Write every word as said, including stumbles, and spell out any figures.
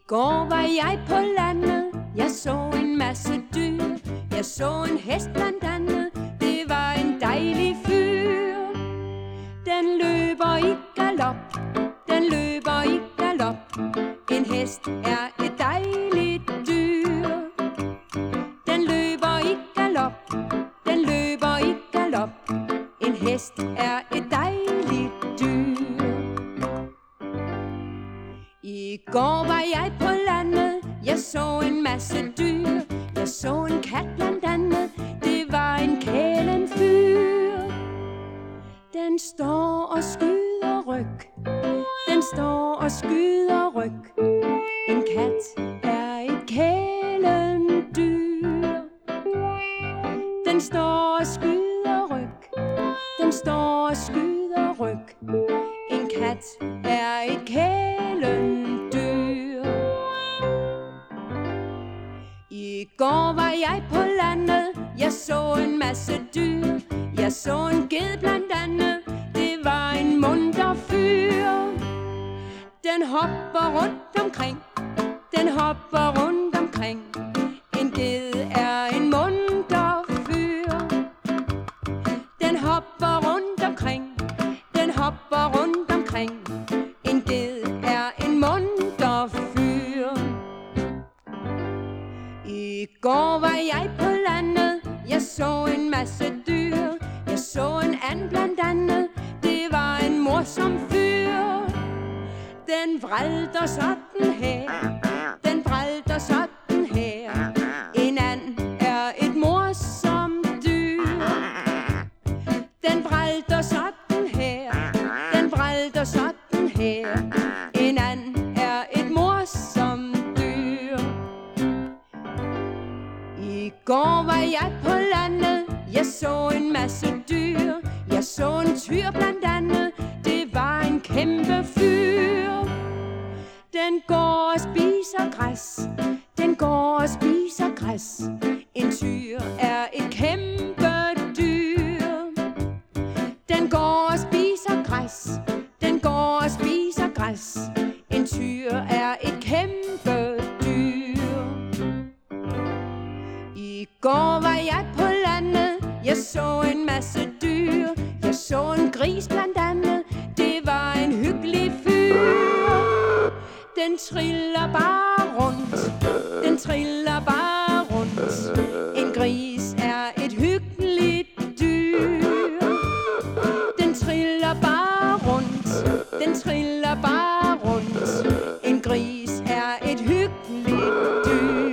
går var jeg på landet, jeg så en masse dyr. Jeg så en hest blandt andet, det var en dejlig fyr. Den løber i galop, den løber i galop. En hest er et dejligt dyr. Den løber i galop, den løber i galop. En hest er et dejligt dyr. I går var jeg på landet, jeg så en masse dyr. Jeg så en kat blandt andet, det var en kælenfyr. Den står og skyder ryg, den står og skyder ryg. En kat er et kælendyr. Den står og skyder ryg, den står og skyder ryg. En kat er et kælendyr. I går var jeg på landet, jeg så en masse dyr. Jeg så en ged blandt andet, det var en munter fyr. Den hopper rundt omkring, den hopper rundt omkring. En ged er en munter fyr. Den hopper rundt omkring, den hopper rundt omkring. En ged er en munter fyr. I går var jeg på landet, jeg så en masse dyr. Jeg så en and blandt andet, det var en morsom fyr. Den vralter sådan her, den vralter sådan her. En and er et morsomt dyr. Den vralter sådan her, den vralter sådan her. En and er et morsomt dyr. I går var jeg på landet, jeg så en masse dyr. Jeg så en tyr blandt andet, det var en kæmpe fyr. Den går og spiser græs, den går og spiser græs. En tyr er et kæmpe dyr. Den går og spiser græs, den går og spiser græs. En tyr er et kæmpe dyr. I går var jeg på landet, jeg så en masse dyr. Jeg så en gris blandt andet, det var en hyggelig fyr. Den triller bare rundt, den triller bare rundt. En gris er et hyggeligt dyr. Den triller bare rundt, den triller bare rundt. En gris er et hyggeligt dyr.